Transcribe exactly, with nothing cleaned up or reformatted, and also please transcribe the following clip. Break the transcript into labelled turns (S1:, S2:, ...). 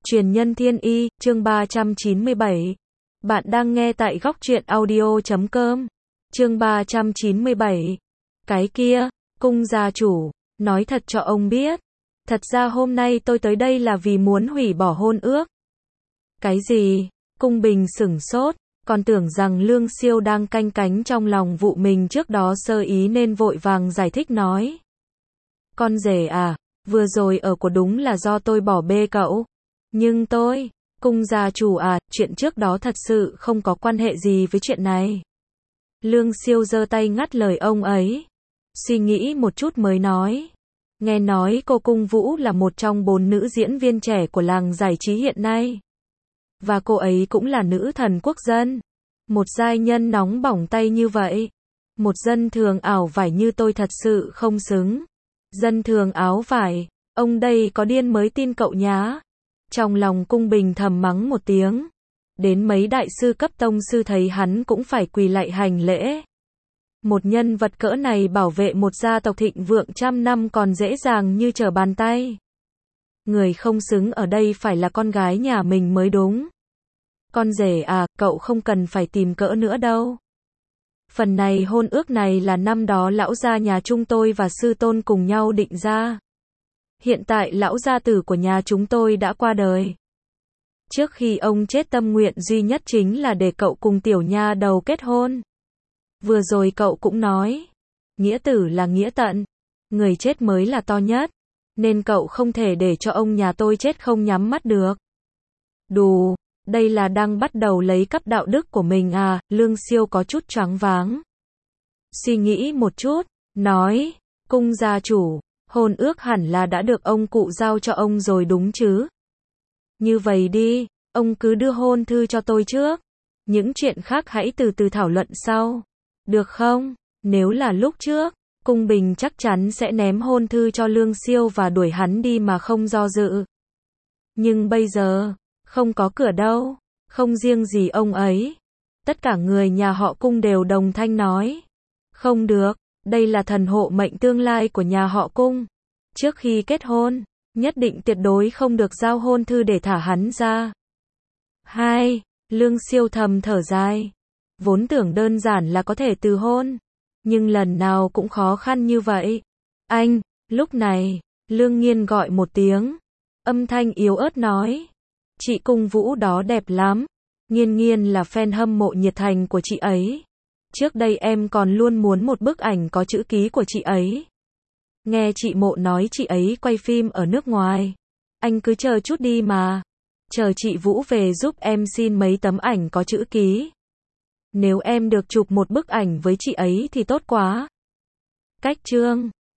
S1: Truyền nhân thiên y, chương ba trăm chín mươi bảy. Bạn đang nghe tại góc truyện audio chấm com. Chương ba trăm chín mươi bảy. Cái kia, cung gia chủ, nói thật cho ông biết. Thật ra hôm nay tôi tới đây là vì muốn hủy bỏ hôn ước. Cái gì? Cung Bình sửng sốt, còn tưởng rằng Lương Siêu đang canh cánh trong lòng vụ mình trước đó sơ ý nên vội vàng giải thích nói. Con rể à, vừa rồi ở của đúng là do tôi bỏ bê cậu. Nhưng tôi, cung gia chủ à, chuyện trước đó thật sự không có quan hệ gì với chuyện này. Lương Siêu giơ tay ngắt lời ông ấy. Suy nghĩ một chút mới nói. Nghe nói cô Cung Vũ là một trong bốn nữ diễn viên trẻ của làng giải trí hiện nay. Và cô ấy cũng là nữ thần quốc dân. Một giai nhân nóng bỏng tay như vậy. Một dân thường ảo vải như tôi thật sự không xứng. Dân thường áo vải, ông đây có điên mới tin cậu nhá. Trong lòng Cung Bình thầm mắng một tiếng. Đến mấy đại sư cấp tông sư thấy hắn cũng phải quỳ lạy hành lễ. Một nhân vật cỡ này bảo vệ một gia tộc thịnh vượng trăm năm còn dễ dàng như trở bàn tay. Người không xứng ở đây phải là con gái nhà mình mới đúng. Con rể à, cậu không cần phải tìm cỡ nữa đâu. Phần này hôn ước này là năm đó lão gia nhà chúng tôi và sư tôn cùng nhau định ra. Hiện tại lão gia tử của nhà chúng tôi đã qua đời. Trước khi ông chết tâm nguyện duy nhất chính là để cậu cùng tiểu nha đầu kết hôn. Vừa rồi cậu cũng nói, nghĩa tử là nghĩa tận, người chết mới là to nhất, nên cậu không thể để cho ông nhà tôi chết không nhắm mắt được. Đù, đây là đang bắt đầu lấy cắp đạo đức của mình à, Lương Siêu có chút choáng váng. Suy nghĩ một chút, nói, cung gia chủ, hôn ước hẳn là đã được ông cụ giao cho ông rồi đúng chứ? Như vậy đi, ông cứ đưa hôn thư cho tôi trước. Những chuyện khác hãy từ từ thảo luận sau. Được không? Nếu là lúc trước, Cung Bình chắc chắn sẽ ném hôn thư cho Lương Siêu và đuổi hắn đi mà không do dự. Nhưng bây giờ, không có cửa đâu. Không riêng gì ông ấy. Tất cả người nhà họ Cung đều đồng thanh nói. Không được, đây là thần hộ mệnh tương lai của nhà họ Cung. Trước khi kết hôn, nhất định tuyệt đối không được giao hôn thư để thả hắn ra. Hai, Lương Siêu thầm thở dài. Vốn tưởng đơn giản là có thể từ hôn. Nhưng lần nào cũng khó khăn như vậy. Anh, lúc này, Lương Nghiên gọi một tiếng. Âm thanh yếu ớt nói. Chị Cung Vũ đó đẹp lắm. Nghiên Nghiên là fan hâm mộ nhiệt thành của chị ấy. Trước đây em còn luôn muốn một bức ảnh có chữ ký của chị ấy. Nghe chị Mộ nói chị ấy quay phim ở nước ngoài. Anh cứ chờ chút đi mà. Chờ chị Vũ về giúp em xin mấy tấm ảnh có chữ ký. Nếu em được chụp một bức ảnh với chị ấy thì tốt quá. Cách chương